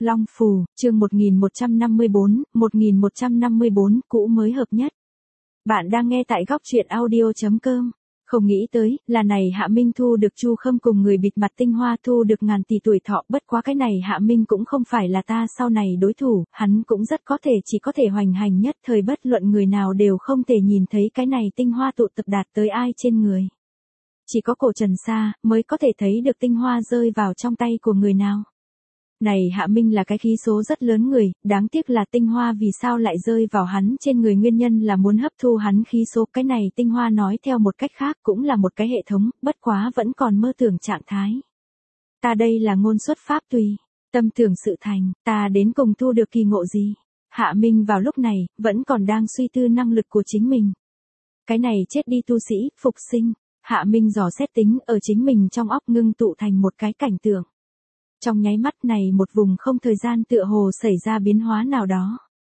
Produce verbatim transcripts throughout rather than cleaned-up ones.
Long Phù, chương một nghìn một trăm năm mươi bốn, một nghìn một trăm năm mươi bốn, cũ mới hợp nhất. Bạn đang nghe tại góc truyện audio chấm com. Không nghĩ tới, là này Hạ Minh thu được Chu Khâm cùng người bịt mặt tinh hoa thu được ngàn tỷ tuổi thọ, bất quá cái này Hạ Minh cũng không phải là ta sau này đối thủ, hắn cũng rất có thể chỉ có thể hoành hành nhất thời bất luận người nào đều không thể nhìn thấy cái này tinh hoa tụ tập đạt tới ai trên người. Chỉ có cổ Trần Sa mới có thể thấy được tinh hoa rơi vào trong tay của người nào. Này Hạ Minh là cái khí số rất lớn người, đáng tiếc là tinh hoa vì sao lại rơi vào hắn trên người, nguyên nhân là muốn hấp thu hắn khí số. Cái này tinh hoa nói theo một cách khác cũng là một cái hệ thống, bất quá vẫn còn mơ tưởng trạng thái. Ta đây là ngôn xuất pháp tùy, tâm tưởng sự thành, ta đến cùng thu được kỳ ngộ gì? Hạ Minh vào lúc này, vẫn còn đang suy tư năng lực của chính mình. Cái này chết đi tu sĩ, phục sinh, Hạ Minh dò xét tính ở chính mình trong óc ngưng tụ thành một cái cảnh tượng. Trong nháy mắt này một vùng không thời gian tựa hồ xảy ra biến hóa nào đó.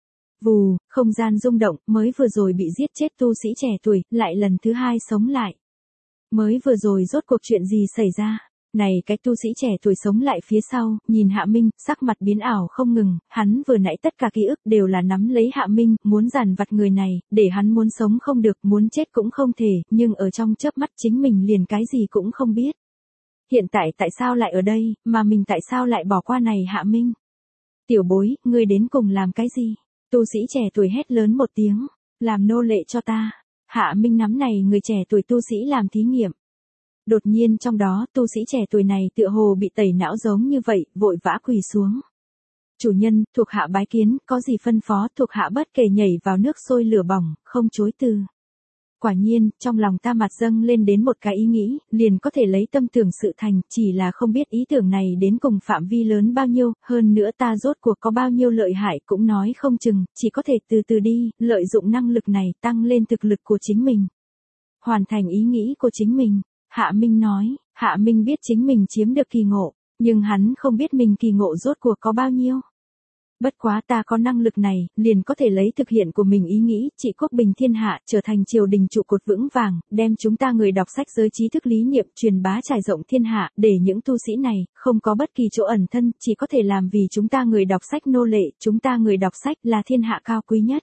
Vù, không gian rung động, mới vừa rồi bị giết chết tu sĩ trẻ tuổi, lại lần thứ hai sống lại. Mới vừa rồi rốt cuộc chuyện gì xảy ra? Này cái tu sĩ trẻ tuổi sống lại phía sau, nhìn Hạ Minh, sắc mặt biến ảo không ngừng, hắn vừa nãy tất cả ký ức đều là nắm lấy Hạ Minh, muốn giàn vặt người này, để hắn muốn sống không được, muốn chết cũng không thể, nhưng ở trong chớp mắt chính mình liền cái gì cũng không biết. Hiện tại tại sao lại ở đây, mà mình tại sao lại bỏ qua này Hạ Minh? Tiểu bối, ngươi đến cùng làm cái gì? Tu sĩ trẻ tuổi hét lớn một tiếng, làm nô lệ cho ta. Hạ Minh nắm này người trẻ tuổi tu sĩ làm thí nghiệm. Đột nhiên trong đó tu sĩ trẻ tuổi này tựa hồ bị tẩy não giống như vậy, vội vã quỳ xuống. Chủ nhân, thuộc hạ bái kiến, có gì phân phó, thuộc hạ bất kể nhảy vào nước sôi lửa bỏng, không chối từ. Quả nhiên, trong lòng ta mặt dâng lên đến một cái ý nghĩ, liền có thể lấy tâm tưởng sự thành, chỉ là không biết ý tưởng này đến cùng phạm vi lớn bao nhiêu, hơn nữa ta rốt cuộc có bao nhiêu lợi hại cũng nói không chừng, chỉ có thể từ từ đi, lợi dụng năng lực này tăng lên thực lực của chính mình. Hoàn thành ý nghĩ của chính mình, Hạ Minh nói, Hạ Minh biết chính mình chiếm được kỳ ngộ, nhưng hắn không biết mình kỳ ngộ rốt cuộc có bao nhiêu. Bất quá ta có năng lực này, liền có thể lấy thực hiện của mình ý nghĩ, trị quốc bình thiên hạ, trở thành triều đình trụ cột vững vàng, đem chúng ta người đọc sách giới trí thức lý niệm truyền bá trải rộng thiên hạ, để những tu sĩ này, không có bất kỳ chỗ ẩn thân, chỉ có thể làm vì chúng ta người đọc sách nô lệ, chúng ta người đọc sách là thiên hạ cao quý nhất.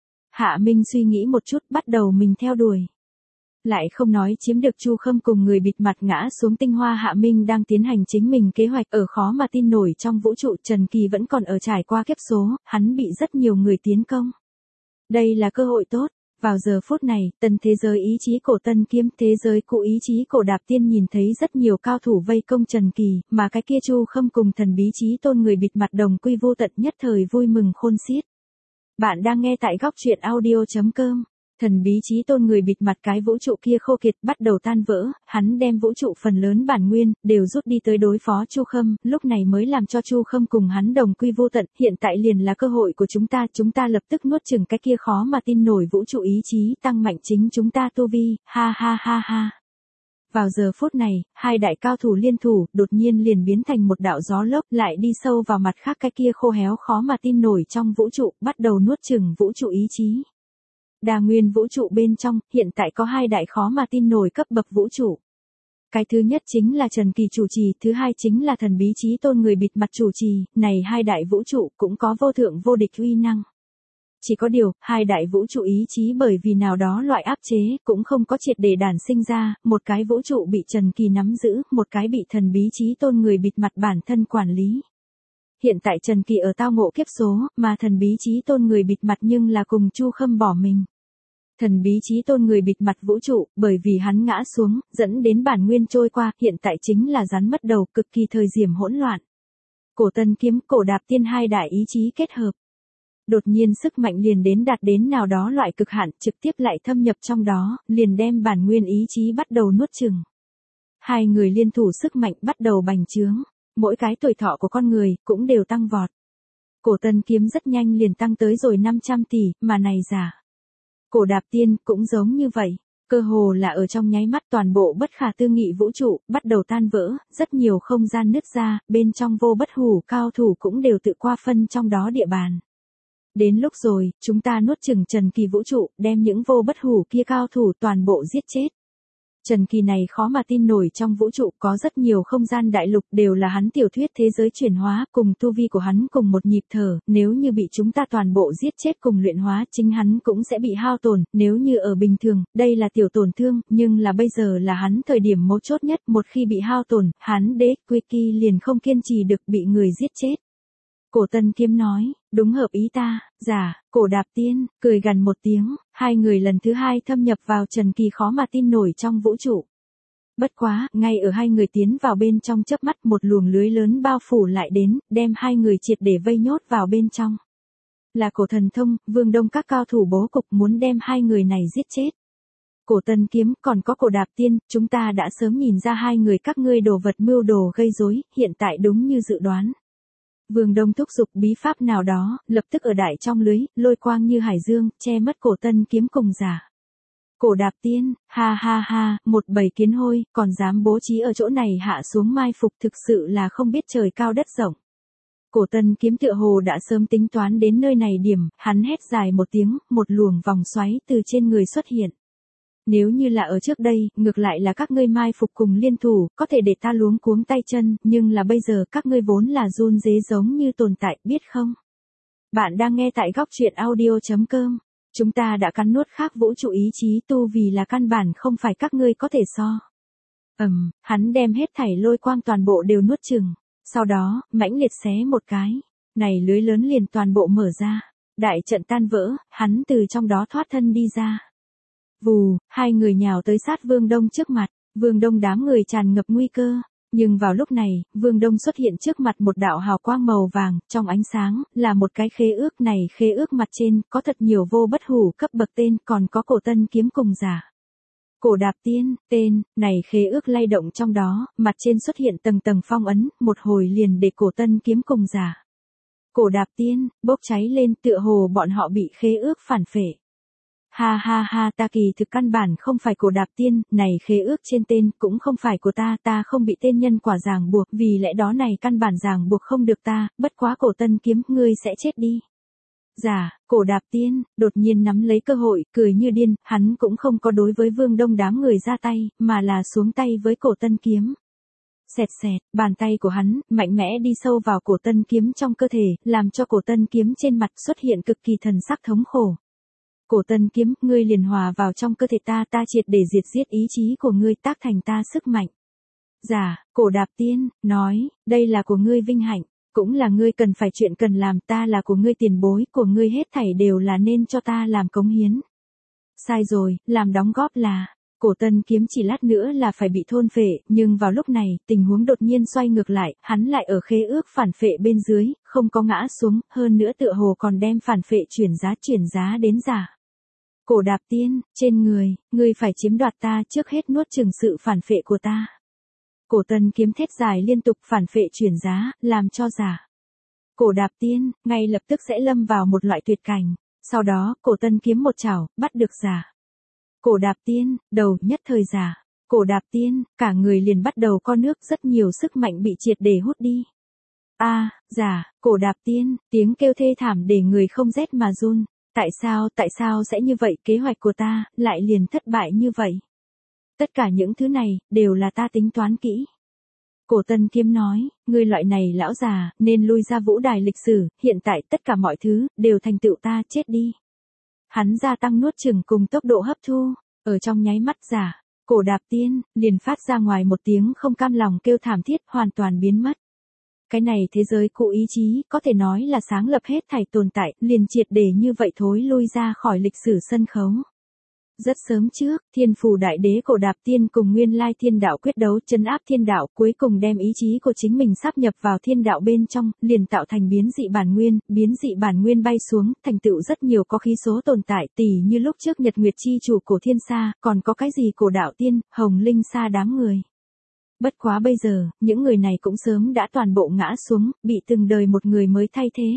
Hạ Minh suy nghĩ một chút, bắt đầu mình theo đuổi. Lại không nói chiếm được Chu Khâm cùng người bịt mặt ngã xuống tinh hoa. Hạ Minh đang tiến hành chính mình kế hoạch, ở khó mà tin nổi trong vũ trụ Trần Kỳ vẫn còn ở trải qua kiếp số, hắn bị rất nhiều người tiến công. Đây là cơ hội tốt, vào giờ phút này, tân thế giới ý chí cổ Tân Kiếm, thế giới cũ ý chí cổ Đạp Tiên nhìn thấy rất nhiều cao thủ vây công Trần Kỳ, mà cái kia Chu Khâm cùng thần bí chí tôn người bịt mặt đồng quy vô tận, nhất thời vui mừng khôn xiết. Bạn đang nghe tại góc truyện audio chấm com. Thần bí chí tôn người bịt mặt cái vũ trụ kia khô kiệt, bắt đầu tan vỡ, hắn đem vũ trụ phần lớn bản nguyên, đều rút đi tới đối phó Chu Khâm, lúc này mới làm cho Chu Khâm cùng hắn đồng quy vô tận, hiện tại liền là cơ hội của chúng ta, chúng ta lập tức nuốt chửng cái kia khó mà tin nổi vũ trụ ý chí, tăng mạnh chính chúng ta tu vi, ha ha ha ha. Vào giờ phút này, hai đại cao thủ liên thủ, đột nhiên liền biến thành một đạo gió lốc, lại đi sâu vào mặt khác cái kia khô héo khó mà tin nổi trong vũ trụ, bắt đầu nuốt chửng vũ trụ ý chí. Đa nguyên vũ trụ bên trong, hiện tại có hai đại khó mà tin nổi cấp bậc vũ trụ. Cái thứ nhất chính là Trần Kỳ chủ trì, thứ hai chính là thần bí chí tôn người bịt mặt chủ trì, này hai đại vũ trụ cũng có vô thượng vô địch uy năng. Chỉ có điều, hai đại vũ trụ ý chí bởi vì nào đó loại áp chế, cũng không có triệt để đản sinh ra, một cái vũ trụ bị Trần Kỳ nắm giữ, một cái bị thần bí chí tôn người bịt mặt bản thân quản lý. Hiện tại Trần Kỳ ở tao ngộ kiếp số, mà thần bí chí tôn người bịt mặt nhưng là cùng Chu Khâm bỏ mình. Thần bí chí tôn người bịt mặt vũ trụ, bởi vì hắn ngã xuống, dẫn đến bản nguyên trôi qua, hiện tại chính là rắn mất đầu, cực kỳ thời điểm hỗn loạn. Cổ Tân Kiếm, cổ Đạp Tiên hai đại ý chí kết hợp. Đột nhiên sức mạnh liền đến đạt đến nào đó loại cực hạn, trực tiếp lại thâm nhập trong đó, liền đem bản nguyên ý chí bắt đầu nuốt chửng. Hai người liên thủ sức mạnh bắt đầu bành trướng. Mỗi cái tuổi thọ của con người cũng đều tăng vọt. Cổ Tân Kiếm rất nhanh liền tăng tới rồi năm trăm tỷ, mà này giả. Cổ Đạp Tiên cũng giống như vậy, cơ hồ là ở trong nháy mắt toàn bộ bất khả tư nghị vũ trụ bắt đầu tan vỡ, rất nhiều không gian nứt ra, bên trong vô bất hủ cao thủ cũng đều tự qua phân trong đó địa bàn. Đến lúc rồi, chúng ta nuốt chửng Trần Kỳ vũ trụ, đem những vô bất hủ kia cao thủ toàn bộ giết chết. Trần Kỳ này khó mà tin nổi, trong vũ trụ có rất nhiều không gian đại lục đều là hắn tiểu thuyết thế giới chuyển hóa, cùng tu vi của hắn cùng một nhịp thở, nếu như bị chúng ta toàn bộ giết chết cùng luyện hóa, chính hắn cũng sẽ bị hao tổn, nếu như ở bình thường, đây là tiểu tổn thương, nhưng là bây giờ là hắn thời điểm mấu chốt nhất, một khi bị hao tổn, hắn đế quy kỳ liền không kiên trì được, bị người giết chết. Cổ Tân Kiếm nói, đúng hợp ý ta, giả, Cổ Đạp Tiên, cười gằn một tiếng, hai người lần thứ hai thâm nhập vào Trần Kỳ khó mà tin nổi trong vũ trụ. Bất quá, ngay ở hai người tiến vào bên trong chớp mắt một luồng lưới lớn bao phủ lại đến, đem hai người triệt để vây nhốt vào bên trong. Là Cổ Thần Thông, Vương Đông các cao thủ bố cục muốn đem hai người này giết chết. Cổ Tân Kiếm, còn có Cổ Đạp Tiên, chúng ta đã sớm nhìn ra hai người các ngươi đồ vật mưu đồ gây rối, hiện tại đúng như dự đoán. Vương Đông thúc giục bí pháp nào đó, lập tức ở đại trong lưới, lôi quang như hải dương, che mất Cổ Tân Kiếm cùng giả. Cổ Đạp Tiên, ha ha ha, một bầy kiến hôi, còn dám bố trí ở chỗ này hạ xuống mai phục, thực sự là không biết trời cao đất rộng. Cổ Tân Kiếm tựa hồ đã sớm tính toán đến nơi này điểm, hắn hét dài một tiếng, một luồng vòng xoáy từ trên người xuất hiện. Nếu như là ở trước đây, ngược lại là các ngươi mai phục cùng liên thủ, có thể để ta luống cuống tay chân, nhưng là bây giờ các ngươi vốn là run rế giống như tồn tại, biết không? Bạn đang nghe tại góc truyện audio chấm com. Chúng ta đã cắn nuốt khác vũ trụ ý chí tu vì là căn bản không phải các ngươi có thể so. Ầm, um, hắn đem hết thảy lôi quang toàn bộ đều nuốt chừng. Sau đó, mãnh liệt xé một cái. Này lưới lớn liền toàn bộ mở ra. Đại trận tan vỡ, hắn từ trong đó thoát thân đi ra. Vù, hai người nhào tới sát Vương Đông trước mặt, Vương Đông đám người tràn ngập nguy cơ, nhưng vào lúc này, Vương Đông xuất hiện trước mặt một đạo hào quang màu vàng, trong ánh sáng, là một cái khế ước, này khế ước mặt trên, có thật nhiều vô bất hủ cấp bậc tên, còn có Cổ Tân Kiếm cùng giả. Cổ Đạp Tiên, tên, này khế ước lay động trong đó, mặt trên xuất hiện tầng tầng phong ấn, một hồi liền để Cổ Tân Kiếm cùng giả. Cổ Đạp Tiên, bốc cháy lên, tựa hồ bọn họ bị khế ước phản phệ. Ha ha ha, ta kỳ thực căn bản không phải Cổ Đạp Tiên, này khế ước trên tên cũng không phải của ta, ta không bị tên nhân quả ràng buộc, vì lẽ đó này căn bản ràng buộc không được ta, bất quá Cổ Tân Kiếm, ngươi sẽ chết đi. Giả, Cổ Đạp Tiên, đột nhiên nắm lấy cơ hội, cười như điên, hắn cũng không có đối với Vương Đông đám người ra tay, mà là xuống tay với Cổ Tân Kiếm. Xẹt xẹt, bàn tay của hắn, mạnh mẽ đi sâu vào Cổ Tân Kiếm trong cơ thể, làm cho Cổ Tân Kiếm trên mặt xuất hiện cực kỳ thần sắc thống khổ. Cổ Tân Kiếm, ngươi liền hòa vào trong cơ thể ta, ta triệt để diệt giết ý chí của ngươi, tác thành ta sức mạnh. Giả, Cổ Đạp Tiên, nói, đây là của ngươi vinh hạnh, cũng là ngươi cần phải chuyện cần làm, ta là của ngươi tiền bối, của ngươi hết thảy đều là nên cho ta làm cống hiến. Sai rồi, làm đóng góp là, Cổ Tân Kiếm chỉ lát nữa là phải bị thôn phệ, nhưng vào lúc này, tình huống đột nhiên xoay ngược lại, hắn lại ở khế ước phản phệ bên dưới, không có ngã xuống, hơn nữa tựa hồ còn đem phản phệ chuyển giá chuyển giá đến giả. Cổ Đạp Tiên, trên người, ngươi phải chiếm đoạt ta trước hết nuốt chừng sự phản phệ của ta. Cổ Tân Kiếm thét dài liên tục phản phệ chuyển giá, làm cho giả. Cổ Đạp Tiên, ngay lập tức sẽ lâm vào một loại tuyệt cảnh, sau đó, Cổ Tân Kiếm một chảo, bắt được giả. Cổ Đạp Tiên, đầu nhất thời giả. Cổ Đạp Tiên, cả người liền bắt đầu co nước, rất nhiều sức mạnh bị triệt để hút đi. A, à, giả, Cổ Đạp Tiên, tiếng kêu thê thảm để người không rét mà run. Tại sao, tại sao sẽ như vậy, kế hoạch của ta, lại liền thất bại như vậy? Tất cả những thứ này, đều là ta tính toán kỹ. Cổ Tân Kiếm nói, ngươi loại này lão già, nên lui ra vũ đài lịch sử, hiện tại tất cả mọi thứ, đều thành tựu ta, chết đi. Hắn gia tăng nuốt chửng cùng tốc độ hấp thu, ở trong nháy mắt giả, Cổ Đạp Tiên, liền phát ra ngoài một tiếng không cam lòng kêu thảm thiết, hoàn toàn biến mất. Cái này thế giới cũ ý chí, có thể nói là sáng lập hết thảy tồn tại, liền triệt để như vậy thối lui ra khỏi lịch sử sân khấu. Rất sớm trước, Thiên Phù Đại Đế Cổ Đạp Tiên cùng Nguyên Lai Thiên Đạo quyết đấu trấn áp thiên đạo, cuối cùng đem ý chí của chính mình sáp nhập vào thiên đạo bên trong, liền tạo thành biến dị bản nguyên, biến dị bản nguyên bay xuống, thành tựu rất nhiều có khí số tồn tại, tỷ như lúc trước Nhật Nguyệt chi chủ Cổ Thiên Sa, còn có cái gì Cổ Đạo Tiên, Hồng Linh Sa đám người. Bất quá bây giờ, những người này cũng sớm đã toàn bộ ngã xuống, bị từng đời một người mới thay thế.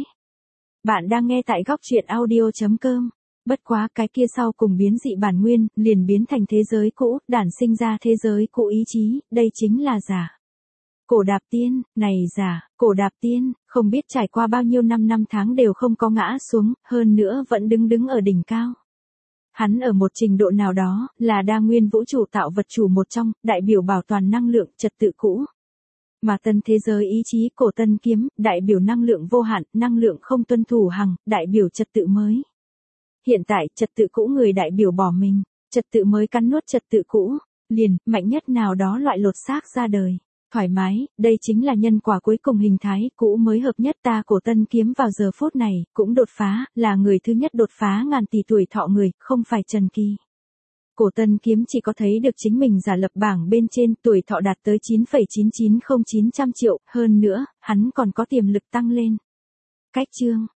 Bạn đang nghe tại góc truyện audio chấm com. Bất quá cái kia sau cùng biến dị bản nguyên, liền biến thành thế giới cũ, đản sinh ra thế giới cũ ý chí, đây chính là giả. Cổ Đạp Tiên, này giả, Cổ Đạp Tiên, không biết trải qua bao nhiêu năm năm tháng đều không có ngã xuống, hơn nữa vẫn đứng đứng ở đỉnh cao. Hắn ở một trình độ nào đó, là đa nguyên vũ trụ tạo vật chủ một trong, đại biểu bảo toàn năng lượng, trật tự cũ. Mà tân thế giới ý chí, cổ tân kiếm, đại biểu năng lượng vô hạn, năng lượng không tuân thủ hằng, đại biểu trật tự mới. Hiện tại, trật tự cũ người đại biểu bỏ mình, trật tự mới cắn nuốt trật tự cũ, liền, mạnh nhất nào đó loại lột xác ra đời. Thoải mái, đây chính là nhân quả cuối cùng hình thái, cũ mới hợp nhất ta cổ tân kiếm vào giờ phút này, cũng đột phá, là người thứ nhất đột phá ngàn tỷ tuổi thọ người, không phải Trần Kỳ. Cổ tân kiếm chỉ có thấy được chính mình giả lập bảng bên trên, tuổi thọ đạt tới chín phẩy chín chín không chín trăm triệu, hơn nữa, hắn còn có tiềm lực tăng lên. Cách chương